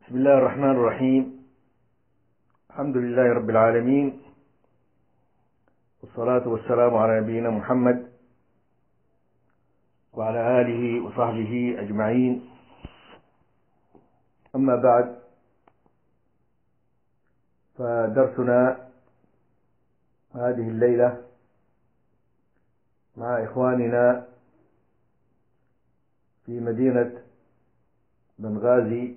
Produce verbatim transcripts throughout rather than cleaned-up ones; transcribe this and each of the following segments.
بسم الله الرحمن الرحيم. الحمد لله رب العالمين، والصلاة والسلام على نبينا محمد وعلى آله وصحبه أجمعين. أما بعد، فدرسنا هذه الليلة مع إخواننا في مدينة بنغازي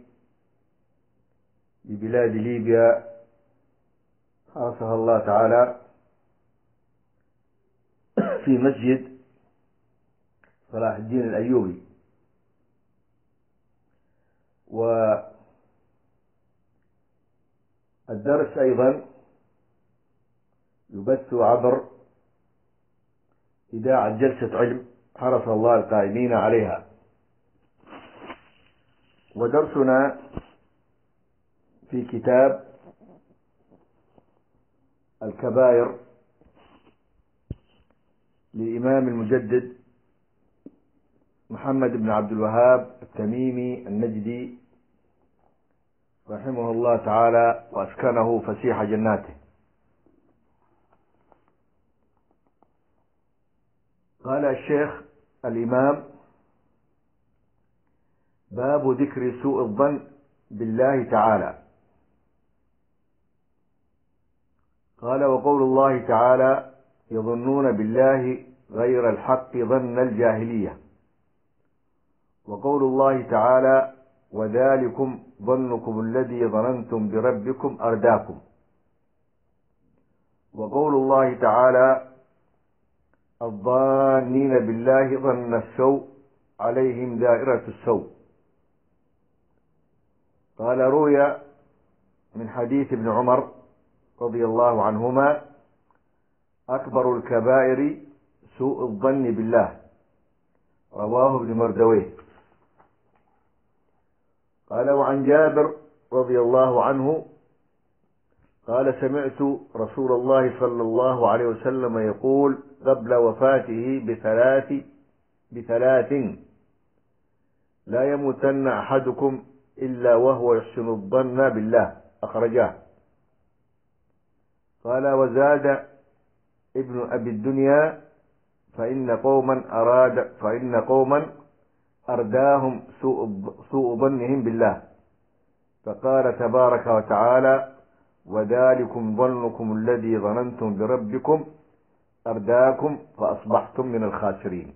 ببلاد ليبيا حرسها الله تعالى، في مسجد صلاح الدين الأيوبي. والدرس أيضا يبث عبر إذاعة جلسة علم حرس الله القائمين عليها. ودرسنا في كتاب الكبائر للإمام المجدد محمد بن عبد الوهاب التميمي النجدي رحمه الله تعالى وأسكنه فسيح جناته. قال الشيخ الإمام: باب ذكر سوء الظن بالله تعالى. قال: وقول الله تعالى: يظنون بالله غير الحق ظن الجاهلية. وقول الله تعالى: وذلكم ظنكم الذي ظننتم بربكم أرداكم. وقول الله تعالى: الظانين بالله ظن السوء عليهم دائرة السوء. قال: روي من حديث ابن عمر رضي الله عنهما: أكبر الكبائر سوء الظن بالله. رواه ابن مردويه. قال: وعن جابر رضي الله عنه قال: سمعت رسول الله صلى الله عليه وسلم يقول قبل وفاته بثلاث بثلاث لا يموتن أحدكم إلا وهو يحسن الظن بالله. أخرجاه. قال: وزاد ابن أبي الدنيا: فإن قوما أراد فإن قوما أرداهم سوء, سوء ظنهم بالله. فقال تبارك وتعالى: وذلكم ظنكم الذي ظننتم بربكم أرداكم فأصبحتم من الخاسرين.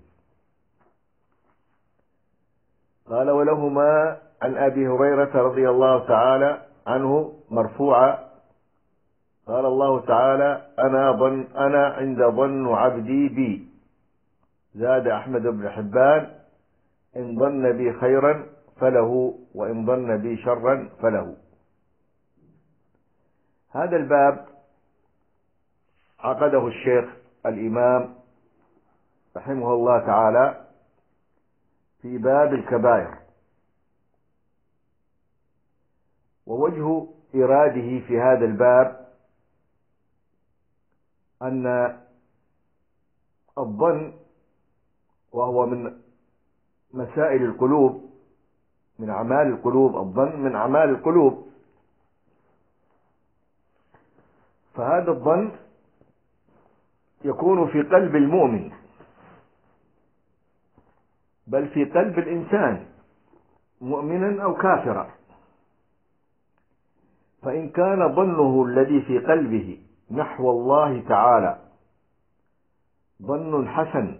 قال: ولهما عن أبي هريرة رضي الله تعالى عنه مرفوعا: قال الله تعالى: أنا ظن أنا عند ظن عبدي بي. زاد أحمد بن حبان: إن ظن بي خيرا فله، وإن ظن بي شرا فله. هذا الباب عقده الشيخ الإمام رحمه الله تعالى في باب الكبائر. ووجه إراده في هذا الباب أن الظن، وهو من مسائل القلوب، من أعمال القلوب، الظن من أعمال القلوب. فهذا الظن يكون في قلب المؤمن، بل في قلب الإنسان مؤمنا أو كافرا. فإن كان ظنه الذي في قلبه نحو الله تعالى ظن حسن،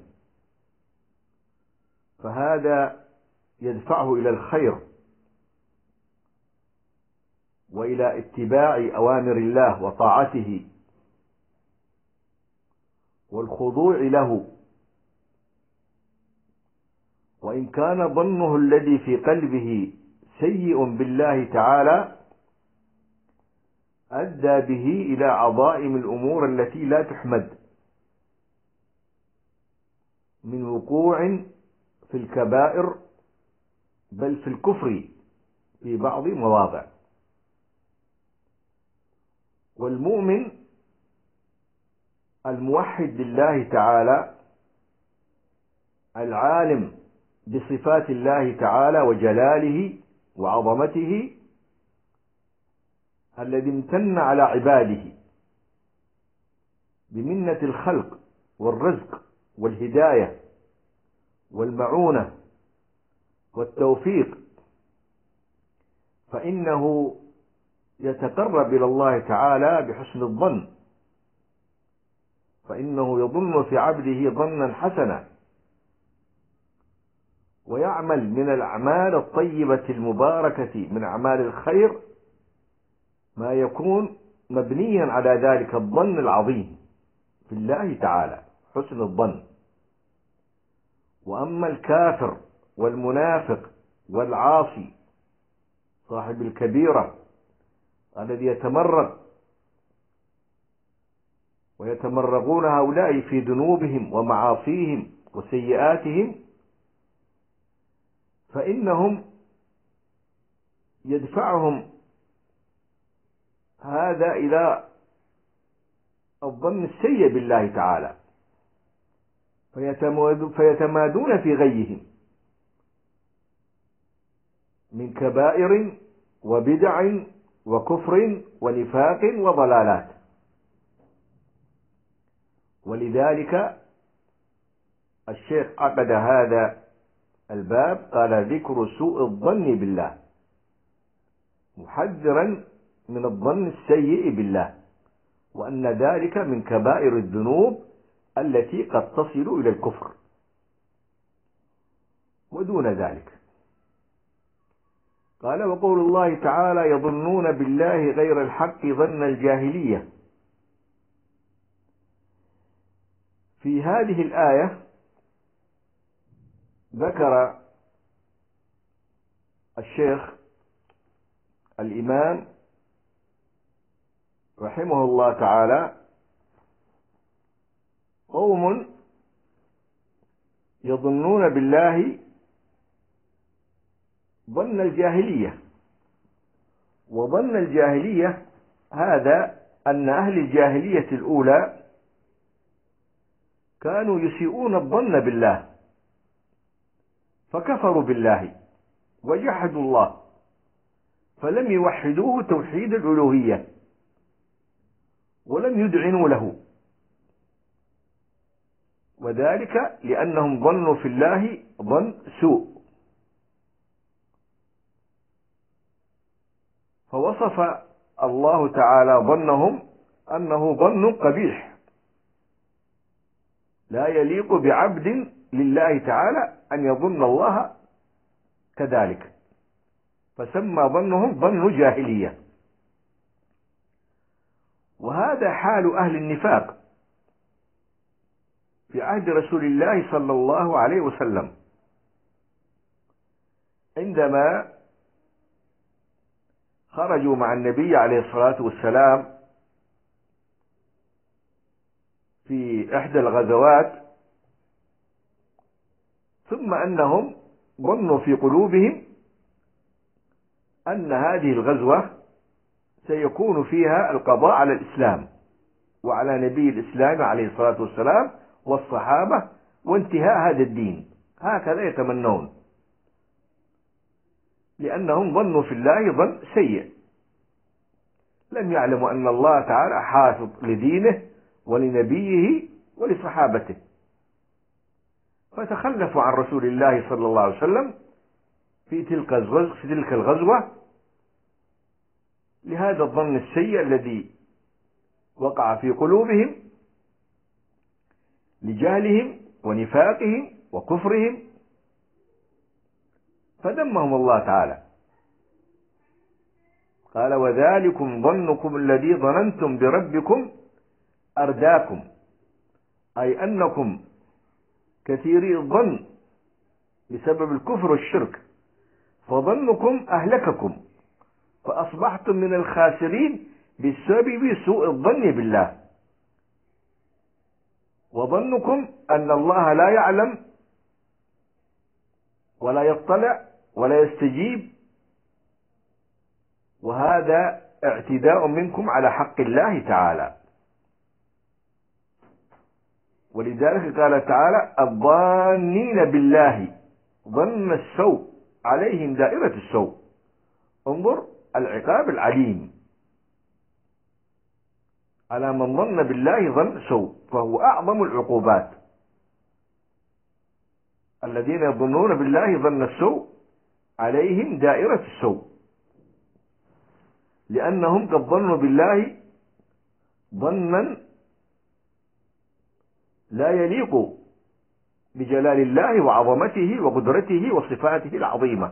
فهذا يدفعه إلى الخير وإلى اتباع أوامر الله وطاعته والخضوع له. وإن كان ظنه الذي في قلبه سيء بالله تعالى أدى به إلى عظائم الأمور التي لا تحمد، من وقوع في الكبائر بل في الكفر في بعض مواضع. والمؤمن الموحد لله تعالى العالم بصفات الله تعالى وجلاله وعظمته الذي امتن على عباده بمنة الخلق والرزق والهداية والمعونة والتوفيق، فإنه يتقرب إلى الله تعالى بحسن الظن، فإنه يظن في عبده ظنا حسنا، ويعمل من الأعمال الطيبة المباركة من أعمال الخير ما يكون مبنيا على ذلك الظن العظيم في الله تعالى، حسن الظن. وأما الكافر والمنافق والعاصي صاحب الكبيرة الذي يتمرغ ويتمرغون هؤلاء في ذنوبهم ومعاصيهم وسيئاتهم، فإنهم يدفعهم هذا إلى الظن السيء بالله تعالى، فيتمادون في غيهم من كبائر وبدع وكفر ونفاق وضلالات. ولذلك الشيخ عقد هذا الباب قال: ذكر سوء الظن بالله، محذرا من الظن السيء بالله، وأن ذلك من كبائر الذنوب التي قد تصل إلى الكفر ودون ذلك. قال: وقول الله تعالى: يظنون بالله غير الحق ظن الجاهلية. في هذه الآية ذكر الشيخ الإمام رحمه الله تعالى قوم يظنون بالله ظن الجاهلية. وظن الجاهلية هذا أن أهل الجاهلية الأولى كانوا يسيئون الظن بالله، فكفروا بالله وجحدوا الله، فلم يوحدوه توحيد الألوهية ولم يدعنوا له، وذلك لأنهم ظنوا في الله ظن سوء. فوصف الله تعالى ظنهم أنه ظن قبيح لا يليق بعبد لله تعالى أن يظن الله كذلك، فسمى ظنهم ظن جاهلية. وهذا حال أهل النفاق في عهد رسول الله صلى الله عليه وسلم، عندما خرجوا مع النبي عليه الصلاة والسلام في إحدى الغزوات، ثم أنهم ظنوا في قلوبهم أن هذه الغزوة سيكون فيها القضاء على الإسلام وعلى نبي الإسلام عليه الصلاة والسلام والصحابة وانتهاء هذا الدين، هكذا يتمنون، لأنهم ظنوا في الله ظن سيء، لم يعلموا أن الله تعالى حافظ لدينه ولنبيه ولصحابته، فتخلفوا عن رسول الله صلى الله عليه وسلم في تلك الغزوة, في تلك الغزوة لهذا الظن السيء الذي وقع في قلوبهم لجهلهم ونفاقهم وكفرهم، فذمهم الله تعالى. قال: وذلكم ظنكم الذي ظننتم بربكم أرداكم، أي أنكم كثيري الظن بسبب الكفر والشرك، فظنكم أهلككم، فأصبحتم من الخاسرين بسبب سوء الظن بالله. وظنكم أن الله لا يعلم ولا يطلع ولا يستجيب، وهذا اعتداء منكم على حق الله تعالى. ولذلك قال تعالى: الظانين بالله ظن السوء عليهم دائرة السوء. انظر العقاب العليم على من ظن بالله ظن سوء، فهو أعظم العقوبات. الذين يظنون بالله ظن السوء عليهم دائرة السوء، لأنهم قد ظنوا بالله ظنا لا يليق بجلال الله وعظمته وقدرته وصفاته العظيمة.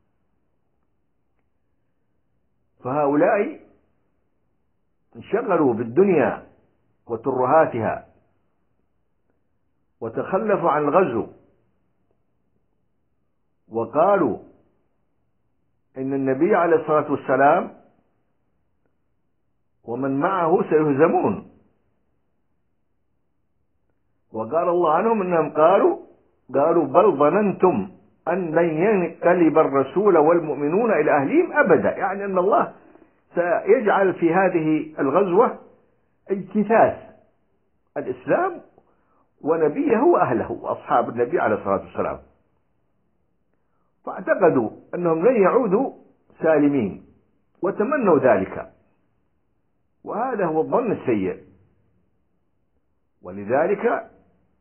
فهؤلاء انشغلوا بالدنيا وترهاتها وتخلفوا عن الغزو، وقالوا إن النبي عليه الصلاة والسلام ومن معه سيهزمون، وقال الله عنهم إنهم قالوا قالوا بل ظننتم أن لن ينقلب الرسول والمؤمنون إلى أهلهم أبدا، يعني أن الله سيجعل في هذه الغزوة اجتثاث الإسلام ونبيه وأهله وأصحاب النبي عليه الصلاة والسلام، فاعتقدوا أنهم لن يعودوا سالمين وتمنوا ذلك، وهذا هو الظن السيء. ولذلك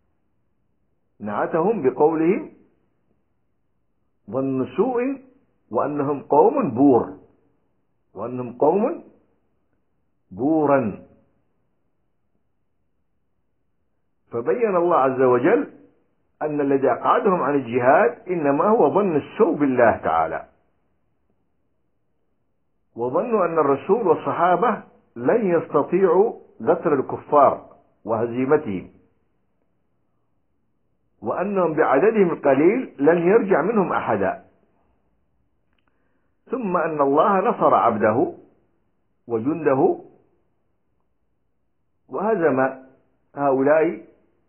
نعتهم بقولهم ظن سوء وأنهم قوم بور وأنهم قوم بورا. فبين الله عز وجل أن الذي أقعدهم عن الجهاد إنما هو ظن السوء بالله تعالى، وظنوا أن الرسول والصحابة لن يستطيعوا قتل الكفار وهزيمتهم، وأنهم بعددهم القليل لن يرجع منهم أحدا، ثم أن الله نصر عبده وجنده وهزم هؤلاء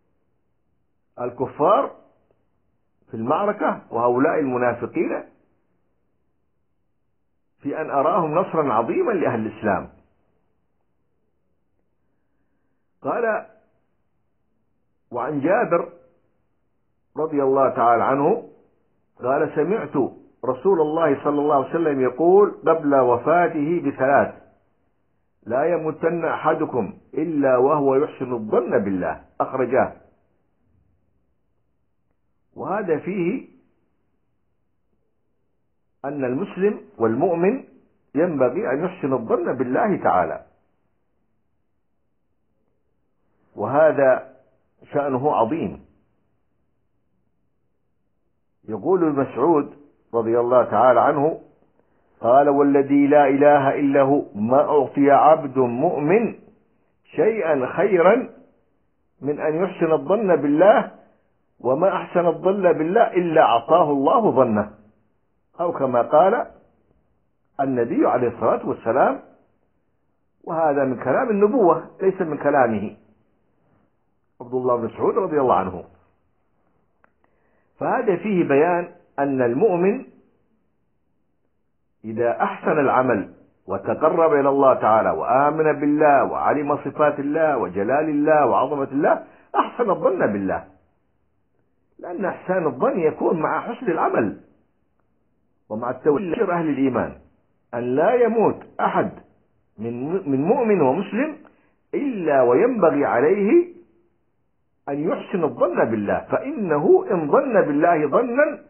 الكفار في المعركة وهؤلاء المنافقين في أن أراهم نصرا عظيما لأهل الإسلام. قال وعن جابر رضي الله تعالى عنه قال سمعت رسول الله صلى الله عليه وسلم يقول قبل وفاته بثلاث: لا يموتن أحدكم إلا وهو يحسن الظن بالله، أخرجاه. وهذا فيه أن المسلم والمؤمن ينبغي أن يحسن الظن بالله تعالى، وهذا شأنه عظيم. يقول المسعود رضي الله تعالى عنه قال والذي لا إله إلا هو ما أعطي عبد مؤمن شيئا خيرا من أن يحسن الظن بالله، وما أحسن الظن بالله إلا أعطاه الله ظنه، أو كما قال النبي عليه الصلاة والسلام. وهذا من كلام النبوة ليس من كلامه عبد الله بن مسعود رضي الله عنه. فهذا فيه بيان أن المؤمن إذا أحسن العمل وتقرب إلى الله تعالى وآمن بالله وعلم صفات الله وجلال الله وعظمة الله أحسن الظن بالله، لأن إحسان الظن يكون مع حسن العمل ومع التوجيه أهل الإيمان، أن لا يموت أحد من مؤمن ومسلم إلا وينبغي عليه أن يحسن الظن بالله، فإنه إن ظن بالله ظنا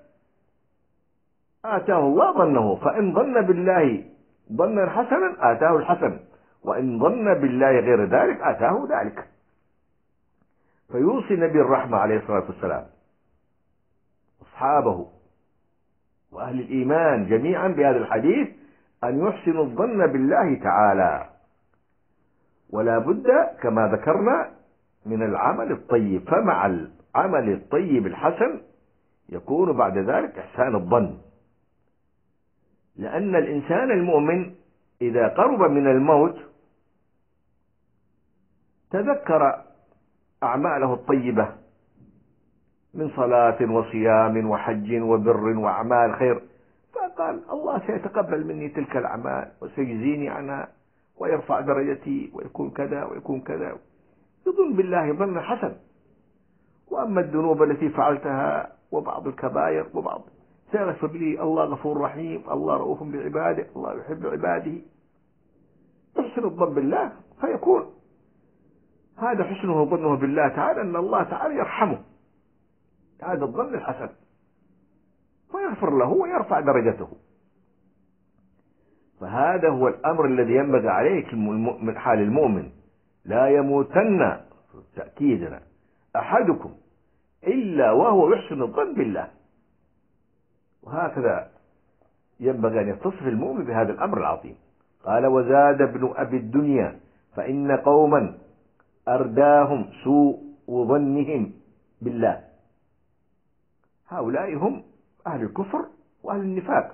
آتاه الله ظنه، فإن ظن بالله ظنا حسنا آتاه الحسن، وإن ظن بالله غير ذلك آتاه ذلك. فيوصي نبي الرحمة عليه الصلاة والسلام أصحابه وأهل الإيمان جميعا بهذا الحديث أن يحسنوا الظن بالله تعالى، ولا بد كما ذكرنا من العمل الطيب، فمع العمل الطيب الحسن يكون بعد ذلك إحسان الظن. لأن الإنسان المؤمن إذا قرب من الموت تذكر أعماله الطيبة من صلاة وصيام وحج وبر وأعمال خير، فقال الله سيتقبل مني تلك الأعمال وسيجزيني عنها ويرفع درجتي ويكون كذا ويكون كذا، يظن بالله ظن حسن. وأما الذنوب التي فعلتها وبعض الكبائر وبعض سيغفر لي الله غفور رحيم، الله رؤوف بعباده، الله يحب عباده، يحسن الظن بالله فيكون هذا حسنه ظنه بالله تعالى أن الله تعالى يرحمه، هذا الظن الحسن، فيغفر له ويرفع درجته. فهذا هو الأمر الذي ينبغي عليك من حال المؤمن. لا يموتن تأكيدنا أحدكم إلا وهو يحسن الظن بالله. وهكذا ينبغي أن يتصف المؤمن بهذا الأمر العظيم. قال: وزاد ابن أبي الدنيا: فإن قوما أرداهم سوء ظنهم بالله. هؤلاء هم أهل الكفر وأهل النفاق،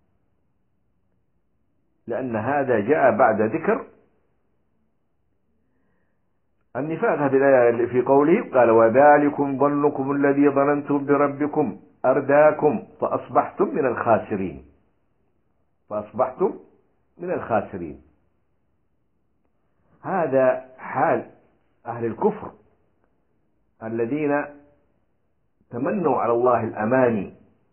لأن هذا جاء بعد ذكر النفاق. هذه الآية في قوله: قال: وذلكم ظنكم الذي ظننتم بربكم أرداكم فأصبحتم من الخاسرين. فأصبحتم من الخاسرين. هذا حال أهل الكفر الذين تمنوا على الله الأماني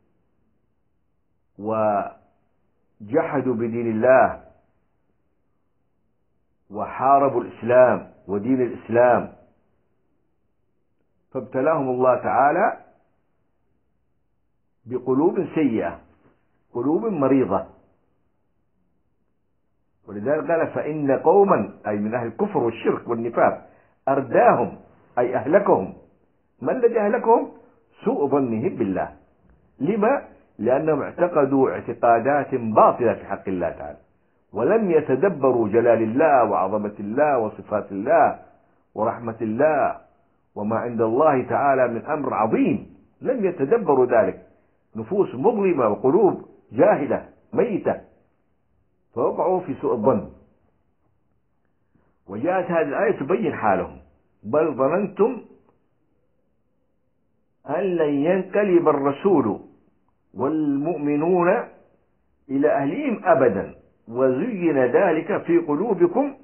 وجحدوا بدين الله وحاربوا الإسلام ودين الإسلام، فابتلاهم الله تعالى بقلوب سيئة، قلوب مريضة. ولذلك قال: فإن قوما، أي من أهل الكفر والشرك والنفاق، أرداهم أي أهلكهم. ما الذي أهلكهم؟ سوء ظنهم بالله. لما؟ لأنهم اعتقدوا اعتقادات باطلة في حق الله تعالى، ولم يتدبروا جلال الله وعظمة الله وصفات الله ورحمة الله وما عند الله تعالى من أمر عظيم. لم يتدبروا ذلك، نفوس مظلمة وقلوب جاهلة ميتة، فوقعوا في سوء الظن. وجاءت هذه الآية تبين حالهم: بل ظننتم أن لن ينقلب الرسول والمؤمنون إلى أهلهم أبدا وزين ذلك في قلوبكم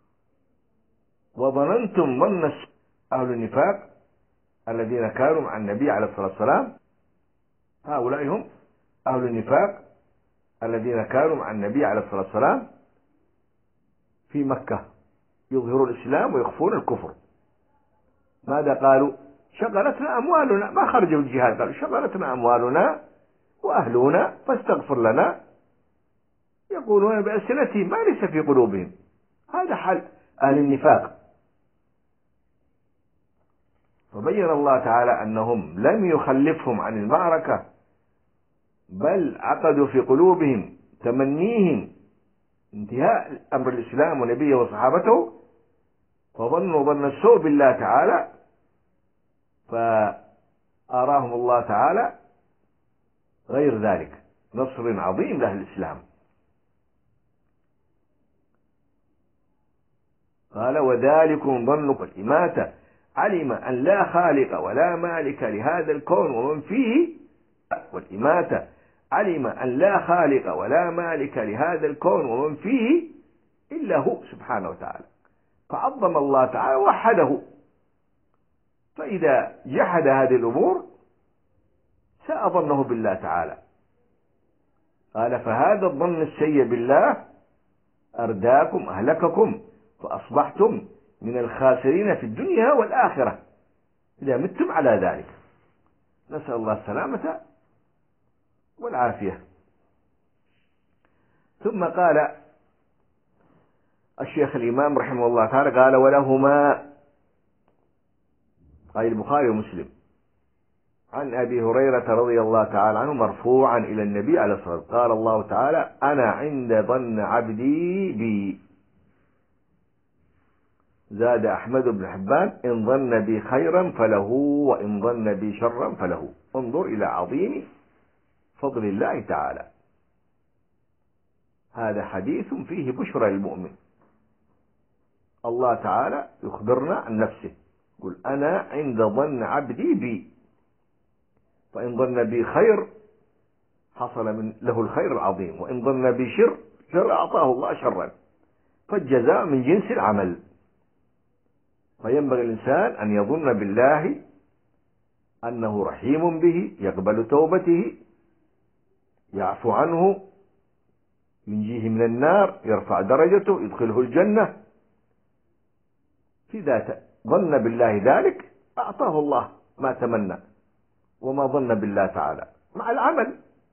وظننتم ظن السوء. أهل النفاق الذين كانوا مع النبي عليه الصلاة والسلام، هؤلاء هم أهل النفاق الذين كانوا مع النبي عليه الصلاة والسلام في مكة، يظهرون الإسلام ويخفون الكفر. ماذا قالوا؟ شغلتنا أموالنا، ما خرجوا الجهاد، قالوا شغلتنا أموالنا وأهلنا فاستغفر لنا. يقولون بألسنتهم ما ليس في قلوبهم. هذا حال أهل النفاق. فبين الله تعالى أنهم لم يخلفهم عن المعركة، بل عقدوا في قلوبهم تمنيهم انتهاء أمر الإسلام ونبيه وصحابته، فظنوا ظن السوء بالله تعالى، فأراهم الله تعالى غير ذلك، نصر عظيم لأهل الإسلام. قال: وذلكم ظنكم الإماتة، علم أن لا خالق ولا مالك لهذا الكون ومن فيه. والإماتة علم أن لا خالق ولا مالك لهذا الكون ومن فيه إلا هو سبحانه وتعالى، فعظم الله تعالى ووحده. فإذا جحد هذه الأمور ساء ظنه بالله تعالى. قال: فهذا الظن السيء بالله أرداكم أهلككم فأصبحتم من الخاسرين في الدنيا والآخرة إذا متم على ذلك. نسأل الله السلامة والعافية. ثم قال الشيخ الإمام رحمه الله تعالى: قال: ولهما، أي البخاري ومسلم، عن أبي هريرة رضي الله تعالى عنه مرفوعا إلى النبي عليه الصلاة والسلام: قال الله تعالى: أنا عند ظن عبدي بي. زاد أحمد بن حبان: إن ظن بي خيرا فله وإن ظن بي شرا فله. انظر إلى عظيم فضل الله تعالى. هذا حديث فيه بشرى للمؤمن. الله تعالى يخبرنا عن نفسه، يقول: أنا عند ظن عبدي بي، فإن ظن بي خير حصل من له الخير العظيم، وإن ظن بي شر شر أعطاه الله شرا، فالجزاء من جنس العمل. فينبغي الإنسان أن يظن بالله أنه رحيم به، يقبل توبته، يعفو عنه، ينجيه من النار، يرفع درجته، يدخله الجنة. في ذات ظن بالله ذلك أعطاه الله ما تمنى وما ظن بالله تعالى مع العمل.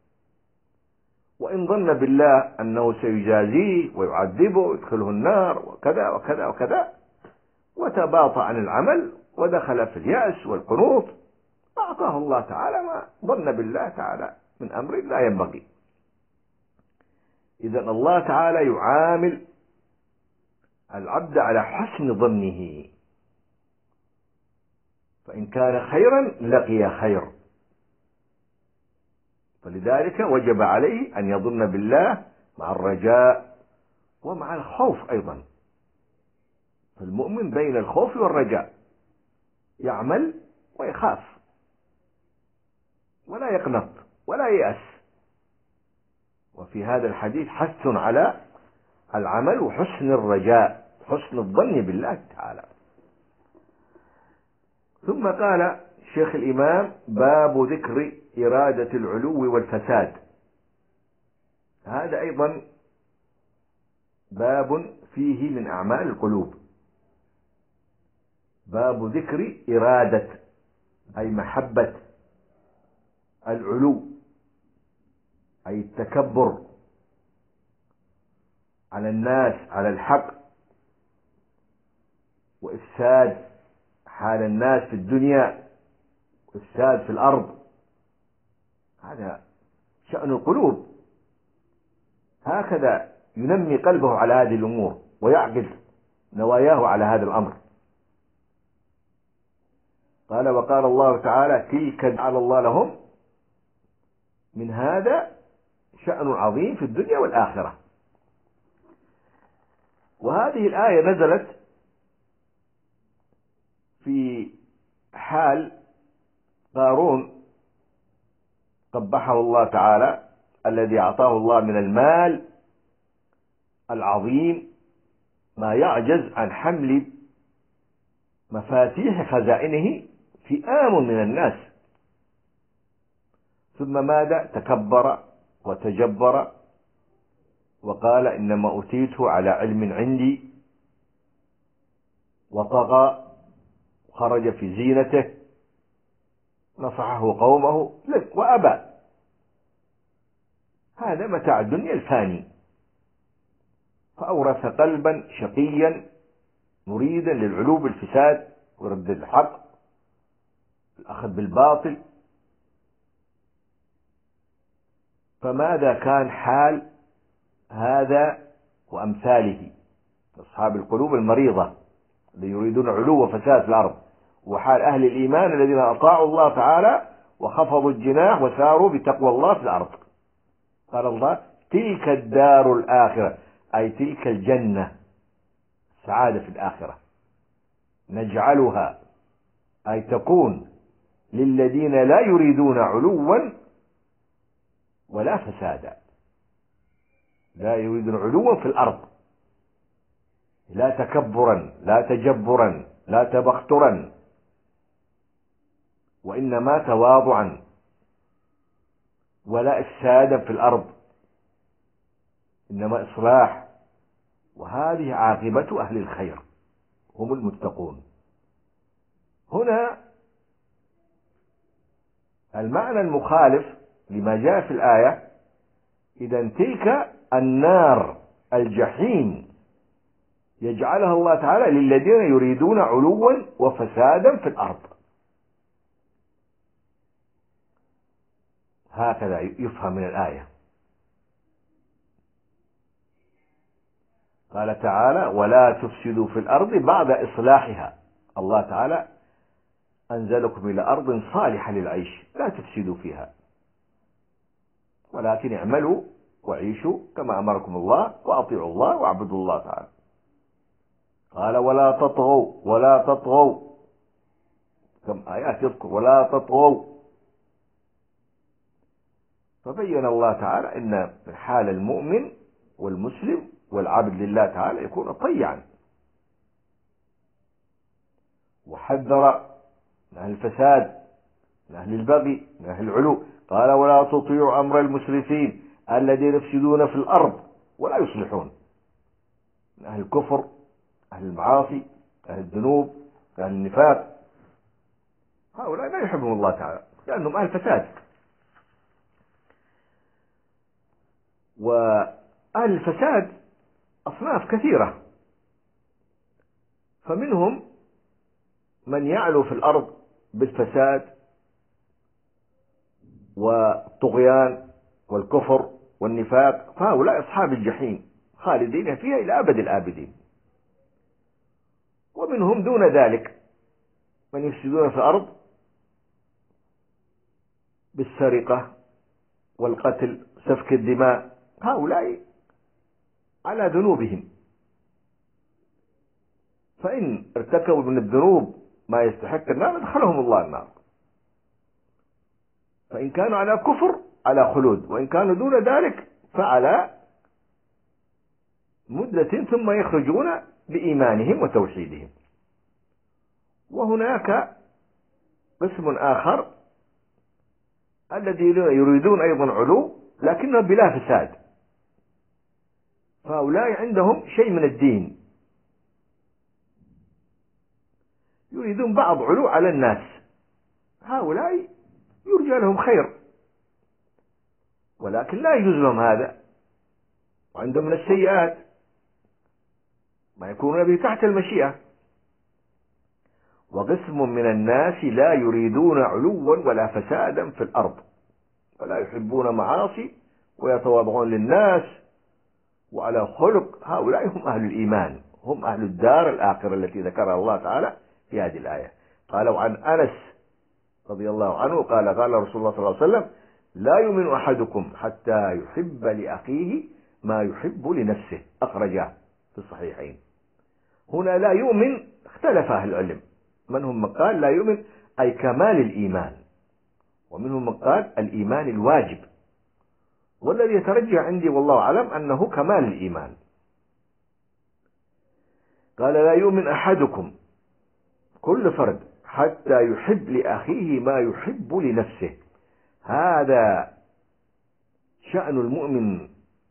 وإن ظن بالله أنه سيجازيه ويعذبه ويدخله النار وكذا وكذا وكذا وتباطأ عن العمل ودخل في اليأس والقنوط، أعطاه الله تعالى ما ظن بالله تعالى من أمر لا ينبغي. إذن الله تعالى يعامل العبد على حسن ظنه، فإن كان خيرا لقي خير، فلذلك وجب عليه أن يظن بالله مع الرجاء ومع الخوف أيضا. فالمؤمن بين الخوف والرجاء، يعمل ويخاف ولا يقنط ولا ييأس. وفي هذا الحديث حث على العمل وحسن الرجاء، حسن الظن بالله تعالى. ثم قال شيخ الإمام: باب ذكر إرادة العلو والفساد. هذا أيضا باب فيه من أعمال القلوب. باب ذكر إرادة أي محبة العلو، أي التكبر على الناس على الحق، وإفساد حال الناس في الدنيا وإفساد في الأرض. هذا شأن القلوب، هكذا ينمي قلبه على هذه الأمور ويعقد نواياه على هذا الأمر. قال: وقال الله تعالى: تلك جعل الله لهم من هذا شأن عظيم في الدنيا والآخرة. وهذه الآية نزلت في حال قارون قبحه الله تعالى، الذي أعطاه الله من المال العظيم ما يعجز عن حمل مفاتيح خزائنه فئام من الناس. ثم ماذا؟ تكبر وتجبر وقال: إنما أوتيته على علم عندي، وطغى وخرج في زينته، نصحه قومه وأبى. هذا متاع الدنيا الفاني، فأورث قلبا شقيا مريدا للعلو بالفساد ورد الحق، الأخذ بالباطل. فماذا كان حال هذا وأمثاله أصحاب القلوب المريضة الذين يريدون علو وفساد في الأرض، وحال أهل الإيمان الذين أطاعوا الله تعالى وخفضوا الجناح وساروا بتقوى الله في الأرض؟ قال الله: تلك الدار الآخرة، أي تلك الجنة، سعادة في الآخرة، نجعلها، أي تكون للذين لا يريدون علوا ولا فسادا، لا يريدون علوا في الأرض، لا تكبرا لا تجبرا لا تبخترا، وإنما تواضعا، ولا إفسادا في الأرض، إنما إصلاح. وهذه عاقبة أهل الخير، هم المتقون. هنا المعنى المخالف لما جاء في الآية: إذن تلك النار الجحيم يجعلها الله تعالى للذين يريدون علوا وفسادا في الأرض. هكذا يفهم من الآية. قال تعالى: ولا تفسدوا في الأرض بعد إصلاحها. الله تعالى أنزلكم إلى أرض صالحة للعيش، لا تفسدوا فيها، ولكن اعملوا وعيشوا كما أمركم الله، وأطيعوا الله واعبدوا الله تعالى. قال: ولا تطغوا ولا تطغوا، كم آيات يذكر ولا تطغوا. فبين الله تعالى أن حال المؤمن والمسلم والعبد لله تعالى يكون طيعا، وحذر من أهل الفساد، من أهل البغي، من أهل العلو. قال: ولا تطيعوا أمر المسرفين الذين يفسدون في الأرض ولا يصلحون، من أهل الكفر، أهل المعاصي، أهل الذنوب، أهل النفاق، هؤلاء لا يحبهم الله تعالى لأنهم أهل فساد. وأهل الفساد أصناف كثيرة، فمنهم من يعلو في الأرض بالفساد والطغيان والكفر والنفاق، فهؤلاء أصحاب الجحيم خالدين فيها إلى أبد الآبدين. ومنهم دون ذلك من يفسدون في الأرض بالسرقة والقتل سفك الدماء، هؤلاء على ذنوبهم، فإن ارتكبوا من الذنوب ما يستحق النار ادخلهم الله النار، فإن كانوا على كفر على خلود، وإن كانوا دون ذلك فعلى مدة ثم يخرجون بإيمانهم وتوحيدهم. وهناك قسم آخر الذي يريدون أيضا علو لكنه بلا فساد، فهؤلاء عندهم شيء من الدين، يريدون بعض علو على الناس، هؤلاء يرجى لهم خير ولكن لا يجوز لهم هذا، وعندهم من السيئات ما يكون به تحت المشيئة. وقسم من الناس لا يريدون علوا ولا فسادا في الأرض، ولا يحبون معاصي ويتواضعون للناس وعلى خلق، هؤلاء هم أهل الإيمان، هم أهل الدار الآخرة التي ذكرها الله تعالى في هذه الآية. قالوا عن أنس رضي الله عنه قال قال رسول الله صلى الله عليه وسلم: لا يؤمن أحدكم حتى يحب لأخيه ما يحب لنفسه، أخرجاه في الصحيحين. هنا لا يؤمن اختلف أهل العلم، منهم من قال لا يؤمن أي كمال الإيمان، ومنهم من قال الإيمان الواجب، والذي يترجح عندي والله أعلم أنه كمال الإيمان. قال لا يؤمن أحدكم كل فرد حتى يحب لأخيه ما يحب لنفسه، هذا شأن المؤمن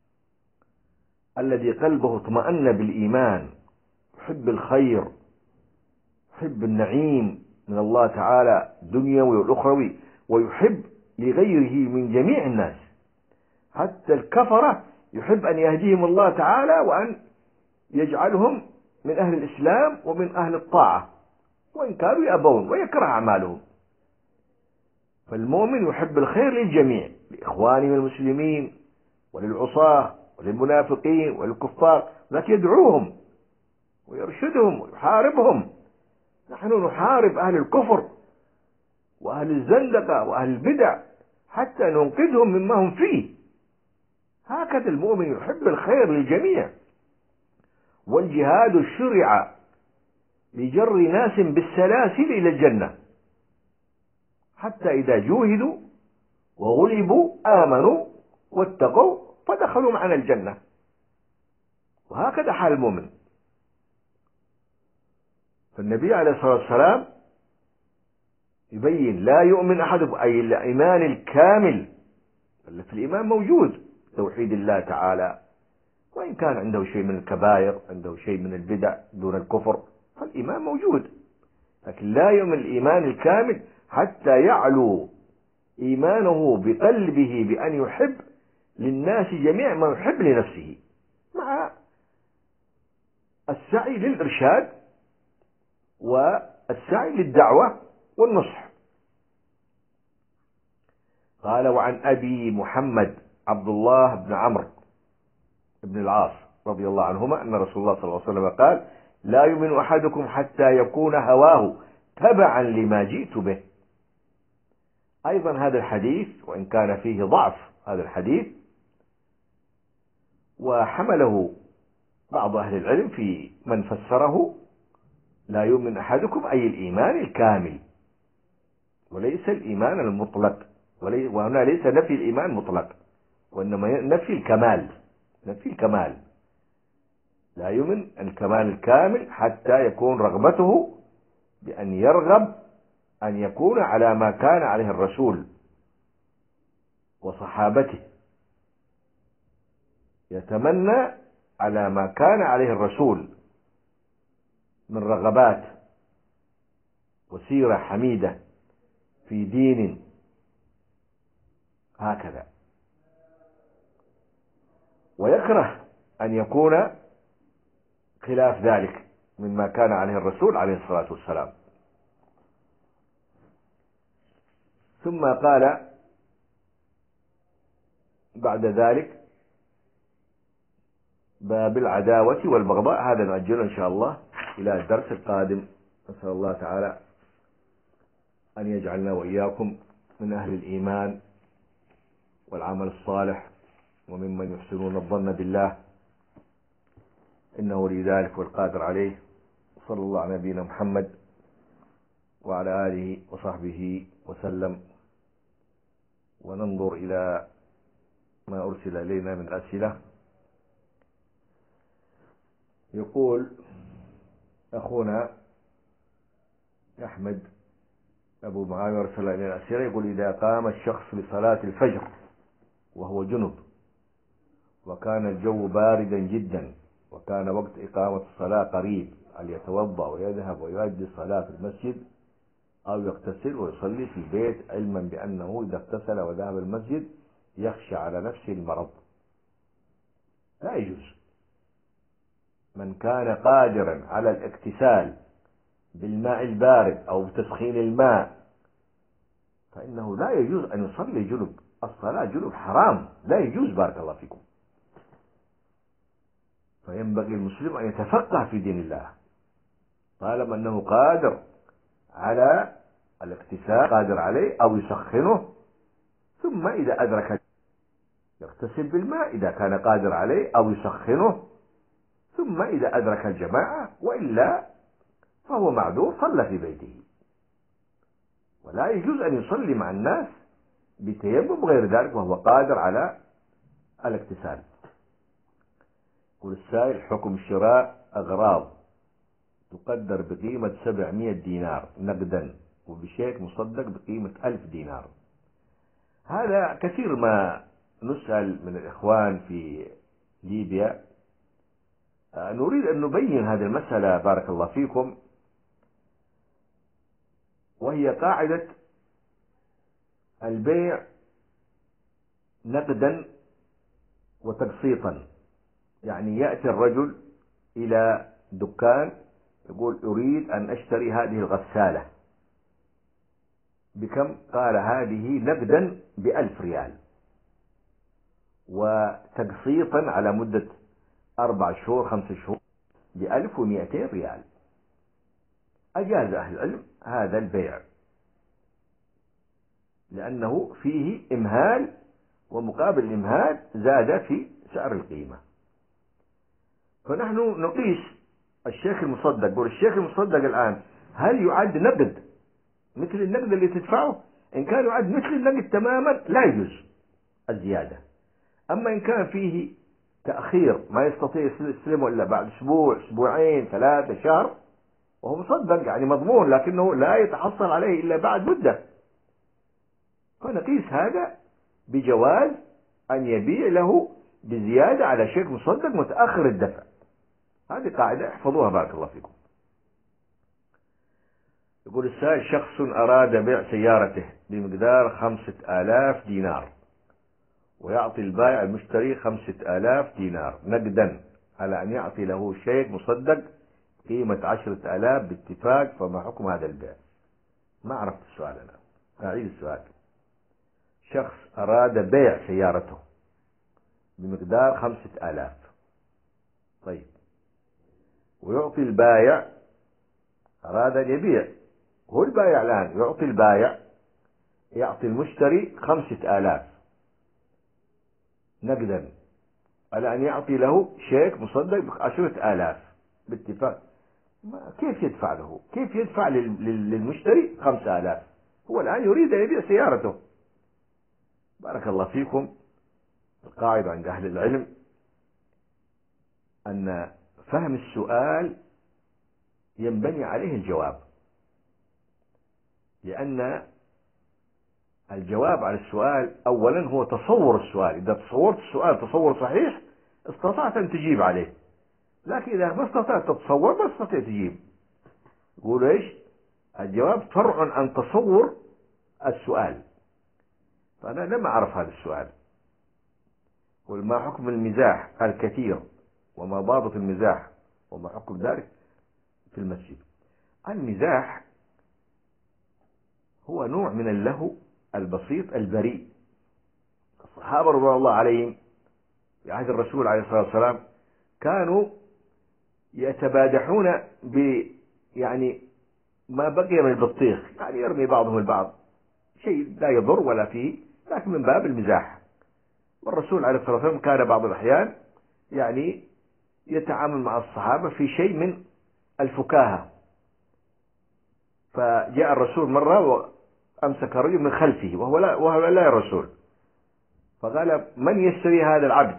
الذي قلبه اطمأن بالإيمان، يحب الخير، يحب النعيم من الله تعالى الدنيوي والأخروي، ويحب لغيره من جميع الناس، حتى الكفرة يحب أن يهديهم الله تعالى وأن يجعلهم من أهل الإسلام ومن أهل الطاعة، وإن كانوا يأبون ويكره أعمالهم. فالمؤمن يحب الخير للجميع، لإخوانه المسلمين وللعصاة وللمنافقين وللكفار، لكن يدعوهم ويرشدهم ويحاربهم. نحن نحارب أهل الكفر وأهل الزندقة وأهل البدع حتى ننقذهم مما هم فيه. هكذا المؤمن يحب الخير للجميع. والجهاد شرع لجر ناس بالسلاسل إلى الجنة، حتى إذا جوهدوا وغلبوا آمنوا واتقوا فدخلوا معنا الجنة. وهكذا حال المؤمن. فالنبي عليه الصلاة والسلام يبين لا يؤمن أحدكم أي الإيمان الكامل، في الإيمان موجود توحيد الله تعالى، وإن كان عنده شيء من الكبائر، عنده شيء من البدع دون الكفر، فالإيمان موجود، لكن لا يؤمن الإيمان الكامل حتى يعلو إيمانه بقلبه بأن يحب للناس جميع ما يحب لنفسه، مع السعي للإرشاد والسعي للدعوة والنصح. قال وعن أبي محمد عبد الله بن عمرو بن العاص رضي الله عنهما أن رسول الله صلى الله عليه وسلم قال لا يؤمن أحدكم حتى يكون هواه تبعا لما جئت به. أيضا هذا الحديث وإن كان فيه ضعف هذا الحديث، وحمله بعض أهل العلم في من فسره لا يؤمن أحدكم أي الإيمان الكامل، وليس الإيمان المطلق، وهنا ليس نفي الإيمان مطلق، وإنما نفي الكمال، نفي الكمال. لا يؤمن الكمال الكامل حتى يكون رغبته بأن يرغب أن يكون على ما كان عليه الرسول وصحابته، يتمنى على ما كان عليه الرسول من رغبات وسيرة حميدة في دين هكذا. ويكره أن يكون خلاف ذلك مما كان عليه الرسول عليه الصلاة والسلام. ثم قال بعد ذلك باب العداوة والبغضاء، هذا نأجله إن شاء الله إلى الدرس القادم. نسأل الله تعالى أن يجعلنا وإياكم من أهل الإيمان والعمل الصالح وممن يحسنون الظن بالله، إنه ولي ذلك والقادر عليه. صلى الله على نبينا محمد وعلى آله وصحبه وسلم. وننظر إلى ما أرسل إلينا من أسئلة. يقول أخونا أحمد أبو معاوية أرسل إلينا أسئلة، يقول إذا قام الشخص لصلاة الفجر وهو جنب وكان الجو باردا جدا وكان وقت إقامة الصلاة قريب، هل يتوضأ ويذهب ويؤدي الصلاة في المسجد أو يغتسل ويصلي في البيت، علما بأنه إذا اغتسل وذهب المسجد يخشى على نفسه المرض؟ لا يجوز. من كان قادرا على الاغتسال بالماء البارد أو بتسخين الماء فإنه لا يجوز أن يصلي جنب. الصلاة جنب حرام، لا يجوز. بارك الله فيكم. فينبغي المسلم أن يتفقه في دين الله طالما أنه قادر على الاغتسال، قادر عليه، أو يسخنه، ثم إذا أدرك يغتسل بالماء إذا كان قادر عليه، أو يسخنه، ثم إذا أدرك الجماعة، وإلا فهو معذور صلى في بيته. ولا يجوز أن يصلي مع الناس بتيمم غير ذلك وهو قادر على الاغتسال. يقول السائل حكم شراء أغراض تقدر بقيمة سبعمائة دينار نقدا وبشيك مصدق بقيمة ألف دينار. هذا كثير ما نسأل من الإخوان في ليبيا. نريد أن نبين هذه المسألة بارك الله فيكم، وهي قاعدة البيع نقدا وتقسيطا. يعني يأتي الرجل إلى دكان يقول أريد أن أشتري هذه الغسالة بكم؟ قال هذه نقدا بألف ريال وتقسيطا على مدة أربع شهور خمس شهور بألف ومئتين ريال. أجاز أهل العلم هذا البيع لأنه فيه إمهال، ومقابل الإمهال زاد في سعر القيمة. فنحن نقيس الشيخ المصدق، والشيخ المصدق الآن هل يعد نقد مثل النقد اللي تدفعه؟ إن كان يعد مثل النقد تماما لا يجوز الزيادة. أما إن كان فيه تأخير ما يستطيع يستلمه إلا بعد أسبوع أسبوعين ثلاثة شهر وهو مصدق يعني مضمون، لكنه لا يتحصل عليه إلا بعد مدة، فنقيس هذا بجواز أن يبيع له بزيادة على شيء مصدق متأخر الدفع. هذه قاعدة احفظوها بارك الله فيكم. يقول السائل شخص أراد بيع سيارته بمقدار خمسة آلاف دينار ويعطي البائع المشتري خمسة آلاف دينار نقدا على أن يعطي له شيء مصدق قيمة عشرة آلاف باتفاق، فما حكم هذا البيع؟ ما عرفت السؤال أنا، أعيد السؤال. شخص أراد بيع سيارته بمقدار خمسة آلاف، طيب، ويعطي البائع، أراد أن يبيع، هو البائع الآن يعطي البائع يعطي المشتري خمسة آلاف نقدا على أن يعطي له شيك مصدق بعشرة آلاف باتفاق. كيف يدفع له؟ كيف يدفع للمشتري خمسة آلاف؟ هو الآن يريد أن يبيع سيارته. بارك الله فيكم. القاعدة عند أهل العلم أن فهم السؤال ينبني عليه الجواب، لأن الجواب على السؤال أولا هو تصور السؤال. إذا تصورت السؤال تصور صحيح استطعت أن تجيب عليه، لكن إذا ما استطعت تتصور ما استطعت تجيب. يقول إيش؟ الجواب فرع عن تصور السؤال، فأنا لم أعرف هذا السؤال. قل ما حكم المزاح الكثير وما ضابط المزاح وما حكم ذلك في المسجد؟ المزاح هو نوع من اللهو البسيط البريء. الصحابة رضي الله عليهم في عهد الرسول عليه الصلاة والسلام كانوا يتبادحون ب يعني ما بقي من البطيخ، يعني يرمي بعضهم البعض، شيء لا يضر ولا فيه، لكن من باب المزاح. والرسول عليه الصلاة والسلام كان بعض الأحيان يعني يتعامل مع الصحابة في شيء من الفكاهة. فجاء الرسول مرة وأمسك رجل من خلفه وهو لا, وهو لا الرسول، فقال من يشتري هذا العبد؟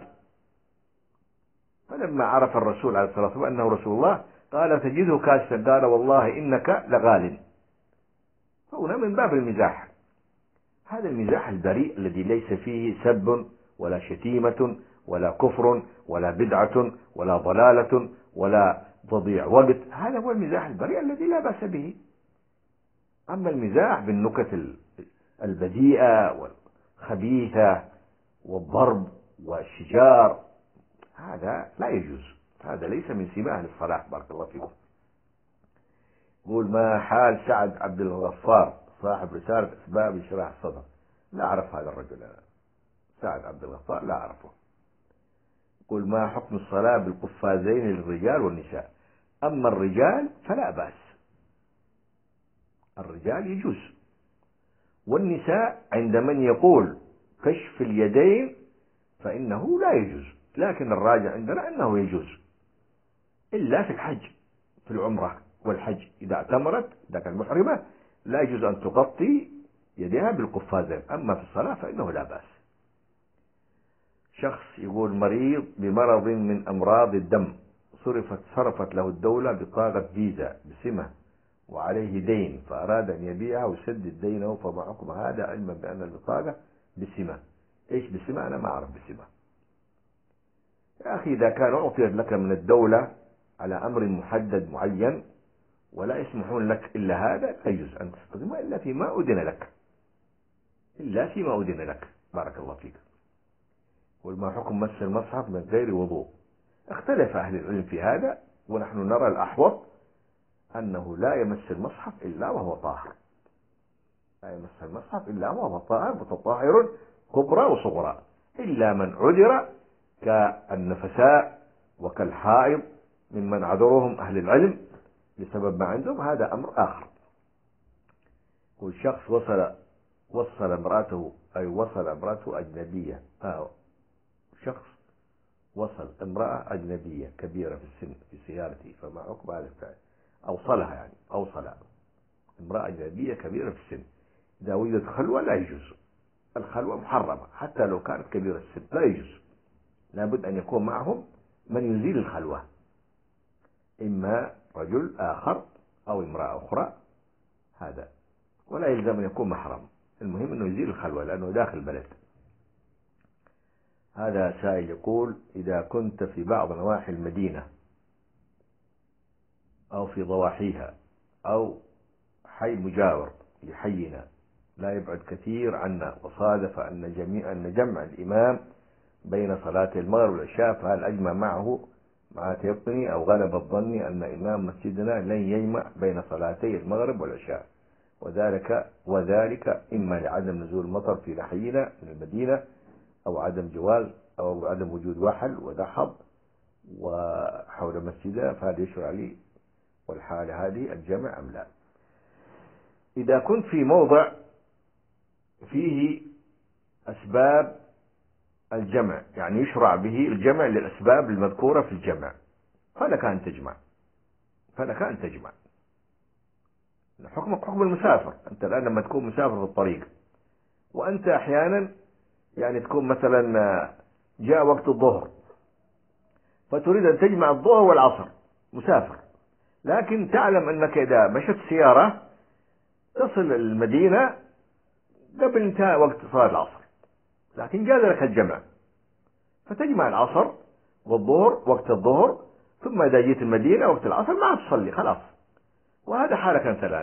فلما عرف الرسول عليه الصلاة والسلام أنه رسول الله قال تجده كاسا، قال والله إنك لغال. فهنا من باب المزاح، هذا المزاح البريء الذي ليس فيه سب ولا شتيمة ولا كفر ولا بدعة ولا ضلالة ولا تضيع وقت، هذا هو المزاح البريء الذي لا بأس به. أما المزاح بالنكت البذيئة والخبيثة والضرب والشجار هذا لا يجوز، هذا ليس من سمة أهل الصلاح. بارك الله فيكم. يقول ما حال سعد عبد الغفار صاحب رسالة أسباب شرح الصدر؟ لا أعرف هذا الرجل أنا. سعد عبد الغفار لا أعرفه. يقول ما حكم الصلاة بالقفازين للرجال والنساء؟ أما الرجال فلا بأس، الرجال يجوز، والنساء عند من يقول كشف اليدين فإنه لا يجوز، لكن الراجع عندنا أنه يجوز إلا في الحج، في العمرة والحج إذا اعتمرت إذا كانت محرمة لا يجوز أن تغطي يديها بالقفازين، أما في الصلاة فإنه لا بأس. شخص يقول مريض بمرض من أمراض الدم، صرفت صرفت له الدولة بطاقة فيزا بسمة وعليه دين، فأراد أن يبيعها ويسدد دينه، فما حكم هذا علما بأن البطاقة بسمة؟ إيش بسمة؟ أنا ما أعرف بسمة. يا أخي إذا كان أعطيت لك من الدولة على أمر محدد معين ولا يسمحون لك إلا هذا لا يجوز أن تستخدمها إلا فيما أذن لك، إلا فيما أذن لك. بارك الله فيك. وما حكم مس المصحف من غير وضوء؟ اختلف أهل العلم في هذا، ونحن نرى الأحوط أنه لا يمس المصحف إلا وهو طاهر، لا يمس المصحف إلا وهو طاهر متطهر كبرى وصغرى، إلا من عذر كالنفساء وكالحائض ممن عذرهم أهل العلم بسبب ما عندهم، هذا أمر آخر. والشخص وصل وصل امرأته أي وصل امرأته أجنبية، آه شخص وصل امرأة أجنبية كبيرة في السن في سيارته، فما حكم هذا الفعل؟ أوصلها يعني أوصل امرأة أجنبية كبيرة في السن، إذا وجدت خلوة لا يجوز، الخلوة محرمة حتى لو كانت كبيرة السن لا يجوز، لابد أن يكون معهم من يزيل الخلوة، إما رجل آخر أو امرأة أخرى، هذا ولا يلزم أن يكون محرم، المهم أنه يزيل الخلوة لأنه داخل البلد. هذا سائل يقول إذا كنت في بعض نواحي المدينة أو في ضواحيها أو حي مجاور لحينا لا يبعد كثير عنا، وصادف أن جميع أن جمع الإمام بين صلاة المغرب والعشاء، فهل أجمع معه مع تيقني أو غلب الظن أن إمام مسجدنا لن يجمع بين صلاتي المغرب والعشاء، وذلك وذلك إما لعدم نزول المطر في ناحينا من المدينة أو عدم جواز أو عدم وجود وحل ودحض وحول مسجدنا، فهذا يشرع لي والحالة هذه الجمع أم لا؟ إذا كنت في موضع فيه أسباب الجمع يعني يشرع به الجمع للأسباب المذكورة في الجمع فلك أن تجمع، فلك أن تجمع. حكمك حكم المسافر، أنت الآن لما تكون مسافر في الطريق وأنت أحيانا يعني تكون مثلا جاء وقت الظهر فتريد أن تجمع الظهر والعصر، مسافر، لكن تعلم أنك إذا مشت سيارة تصل المدينة قبل انتهاء وقت صلاة العصر، لكن جاز لك الجمع فتجمع العصر والظهر وقت الظهر، ثم إذا جيت المدينة وقت العصر ما تصلي خلاص، وهذا حالك أنت الآن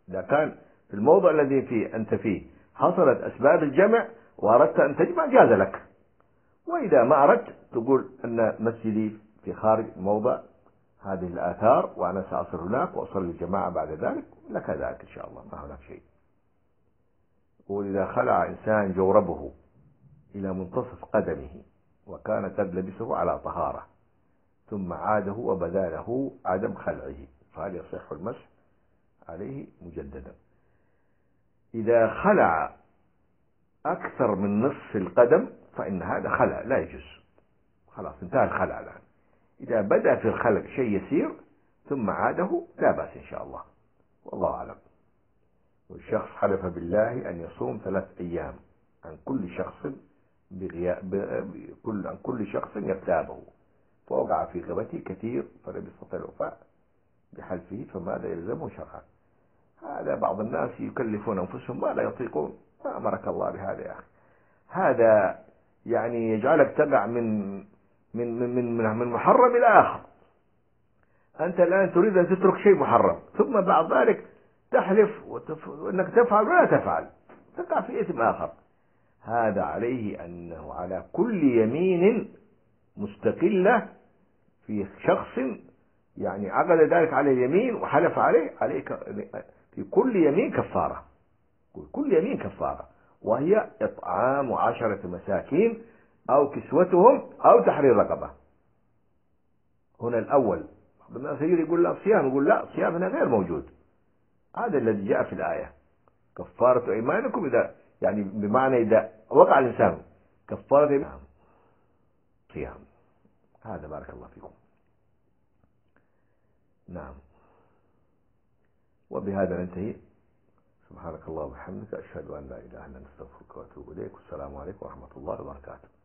إذا كان في الموضع الذي فيه أنت فيه حصلت أسباب الجمع وأردت أن تجمع جاز لك. وإذا ما أردت تقول أن مسجدي في خارج موضع هذه الآثار وأنا سأصل هناك وأصلي الجماعة بعد ذلك، لك ذلك إن شاء الله، ما هناك شيء. وإذا خلع إنسان جوربه إلى منتصف قدمه وكان قد لبسه على طهارة ثم عاده وبدا له عدم خلعه، فهل يصح المسح عليه مجددا؟ إذا خلع أكثر من نصف القدم فإن هذا خلع لا يجوز، خلاص انتهى الخلع الآن. إذا بدأ في الخلع شيء يسير ثم عاده لا بأس إن شاء الله، والله أعلم. والشخص حلف بالله أن يصوم ثلاث أيام عن كل شخص بغياب كل عن كل شخص يغتابه، فوقع في غيبته كثير فلم يستطع الوفاء بحلفه، فماذا يلزمه شرعا؟ هذا بعض الناس يكلفون أنفسهم ما لا يطيقون، ما أمرك الله بهذا يا أخي. هذا يعني يجعلك تقع من من من من من محرم إلى آخر. أنت الآن تريد أن تترك شيء محرم ثم بعد ذلك تحلف وأنك تفعل ولا تفعل، تقع في إثم آخر. هذا عليه أنه على كل يمين مستقلة في شخص يعني عقد ذلك على اليمين وحلف عليه، عليك في كل يمين كفارة، كل يمين كفارة، وهي إطعام عشرة مساكين أو كسوتهم أو تحرير رقبة. هنا الأول بعض الناس يقول لا صيام، يقول لا صيام هنا غير موجود. هذا الذي جاء في الآية كفارة أيمانكم إذا يعني بمعنى إذا وقع الإنسان كفارة أيمانكم صيام. هذا بارك الله فيكم. نعم، وبهذا ننتهي. سبحانك اللهم وبحمدك أشهد أن لا إله إلا أنت أستغفرك وأتوب إليك، والسلام عليكم ورحمة الله وبركاته.